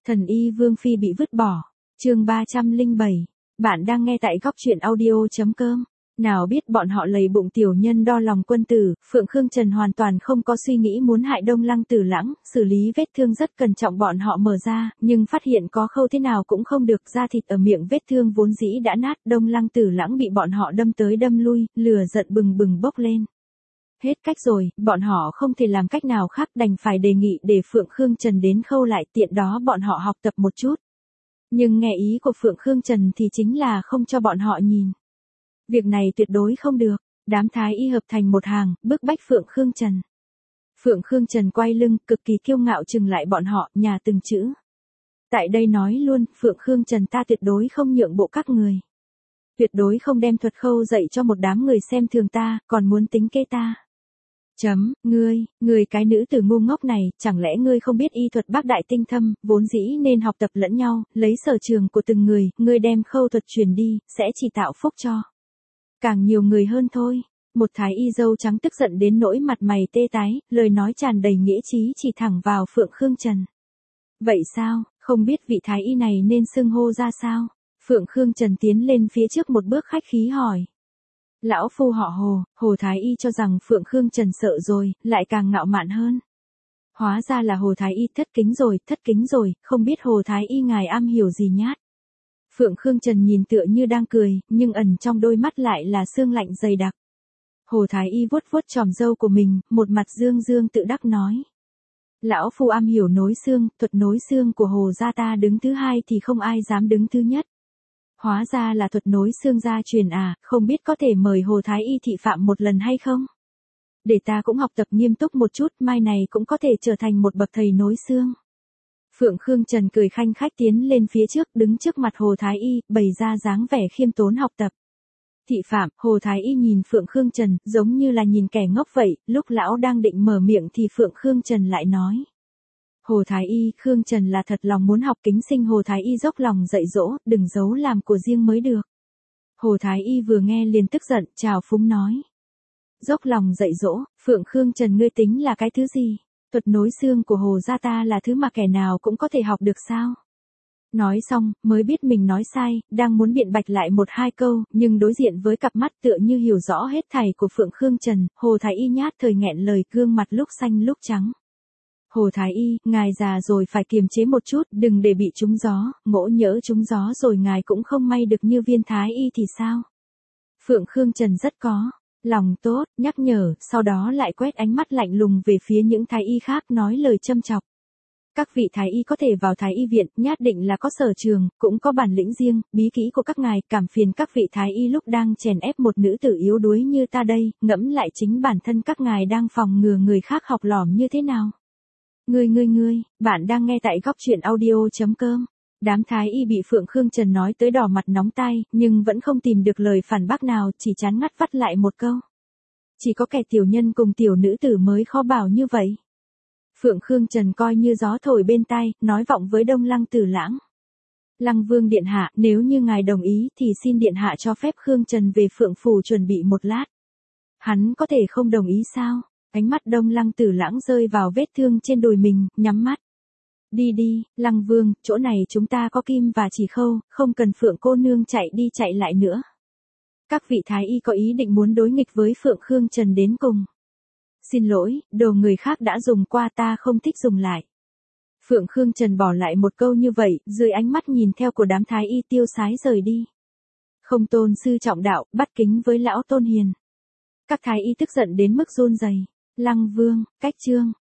Thần y Vương Phi bị vứt bỏ. Chương 307. Bạn đang nghe tại góc truyện audio.com. Nào biết bọn họ lầy bụng tiểu nhân đo lòng quân tử, Phượng Khương Trần hoàn toàn không có suy nghĩ muốn hại Đông Lăng Tử Lãng, xử lý vết thương rất cẩn trọng bọn họ mở ra, nhưng phát hiện có khâu thế nào cũng không được, da thịt ở miệng vết thương vốn dĩ đã nát, Đông Lăng Tử Lãng bị bọn họ đâm tới đâm lui, lửa giận bừng bừng bốc lên. Hết cách rồi, bọn họ không thể làm cách nào khác, đành phải đề nghị để Phượng Khương Trần đến khâu lại, tiện đó bọn họ học tập một chút. Nhưng nghe ý của Phượng Khương Trần thì chính là không cho bọn họ nhìn. Việc này tuyệt đối không được, đám thái y hợp thành một hàng, bức bách Phượng Khương Trần. Phượng Khương Trần quay lưng, cực kỳ kiêu ngạo trừng lại bọn họ, nhà từng chữ. Tại đây nói luôn, Phượng Khương Trần ta tuyệt đối không nhượng bộ các người. Tuyệt đối không đem thuật khâu dạy cho một đám người xem thường ta, còn muốn tính kế ta. Ngươi cái nữ tử ngu ngốc này, chẳng lẽ ngươi không biết y thuật bác đại tinh thâm, vốn dĩ nên học tập lẫn nhau, lấy sở trường của từng người, ngươi đem khâu thuật truyền đi, sẽ chỉ tạo phúc cho càng nhiều người hơn thôi. Một thái y dâu trắng tức giận đến nỗi mặt mày tê tái, lời nói tràn đầy nghĩa chí chỉ thẳng vào Phượng Khương Trần. Vậy sao, không biết vị thái y này nên xưng hô ra sao? Phượng Khương Trần tiến lên phía trước một bước khách khí hỏi. Lão phu họ Hồ, Hồ thái y cho rằng Phượng Khương Trần sợ rồi, lại càng ngạo mạn hơn. Hóa ra là Hồ thái y, thất kính rồi, không biết Hồ thái y ngài am hiểu gì nhát. Phượng Khương Trần nhìn tựa như đang cười, nhưng ẩn trong đôi mắt lại là sương lạnh dày đặc. Hồ thái y vuốt vuốt chòm râu của mình, một mặt dương dương tự đắc nói. Lão phu am hiểu nối xương, thuật nối xương của Hồ gia ta đứng thứ hai thì không ai dám đứng thứ nhất. Hóa ra là thuật nối xương gia truyền à, không biết có thể mời Hồ thái y thị phạm một lần hay không? Để ta cũng học tập nghiêm túc một chút, mai này cũng có thể trở thành một bậc thầy nối xương. Phượng Khương Trần cười khanh khách tiến lên phía trước, đứng trước mặt Hồ thái y, bày ra dáng vẻ khiêm tốn học tập. Thị phạm, Hồ thái y nhìn Phượng Khương Trần, giống như là nhìn kẻ ngốc vậy, lúc lão đang định mở miệng thì Phượng Khương Trần lại nói. Hồ thái y, Khương Trần là thật lòng muốn học, kính xin Hồ thái y dốc lòng dạy dỗ, đừng giấu làm của riêng mới được. Hồ thái y vừa nghe liền tức giận, chào phúng nói. Dốc lòng dạy dỗ, Phượng Khương Trần ngươi tính là cái thứ gì? Thuật nối xương của Hồ gia ta là thứ mà kẻ nào cũng có thể học được sao? Nói xong, mới biết mình nói sai, đang muốn biện bạch lại một hai câu, nhưng đối diện với cặp mắt tựa như hiểu rõ hết thảy của Phượng Khương Trần, Hồ thái y nhát thời nghẹn lời, gương mặt lúc xanh lúc trắng. Hồ thái y, ngài già rồi phải kiềm chế một chút, đừng để bị trúng gió, ngỗ nhỡ trúng gió rồi ngài cũng không may được như viên thái y thì sao? Phượng Khương Trần rất có lòng tốt, nhắc nhở, sau đó lại quét ánh mắt lạnh lùng về phía những thái y khác, nói lời châm chọc. Các vị thái y có thể vào thái y viện, nhát định là có sở trường, cũng có bản lĩnh riêng, bí kỹ của các ngài, cảm phiền các vị thái y lúc đang chèn ép một nữ tử yếu đuối như ta đây, ngẫm lại chính bản thân các ngài đang phòng ngừa người khác học lỏm như thế nào. Ngươi, bạn đang nghe tại góc truyện audio.com. Đám thái y bị Phượng Khương Trần nói tới đỏ mặt nóng tai, nhưng vẫn không tìm được lời phản bác nào, chỉ chán ngắt vắt lại một câu. Chỉ có kẻ tiểu nhân cùng tiểu nữ tử mới khó bảo như vậy. Phượng Khương Trần coi như gió thổi bên tai, nói vọng với Đông Lăng Tử Lãng. Lăng Vương điện hạ, nếu như ngài đồng ý thì xin điện hạ cho phép Khương Trần về Phượng phủ chuẩn bị một lát. Hắn có thể không đồng ý sao? Ánh mắt Đông Lăng Tử Lãng rơi vào vết thương trên đùi mình, nhắm mắt. Đi, Lăng Vương, chỗ này chúng ta có kim và chỉ khâu, không cần Phượng cô nương chạy đi chạy lại nữa. Các vị thái y có ý định muốn đối nghịch với Phượng Khương Trần đến cùng. Xin lỗi, đồ người khác đã dùng qua ta không thích dùng lại. Phượng Khương Trần bỏ lại một câu như vậy, dưới ánh mắt nhìn theo của đám thái y tiêu sái rời đi. Không tôn sư trọng đạo, bắt kính với lão tôn hiền. Các thái y tức giận đến mức run rẩy. Lăng Vương, cách chương.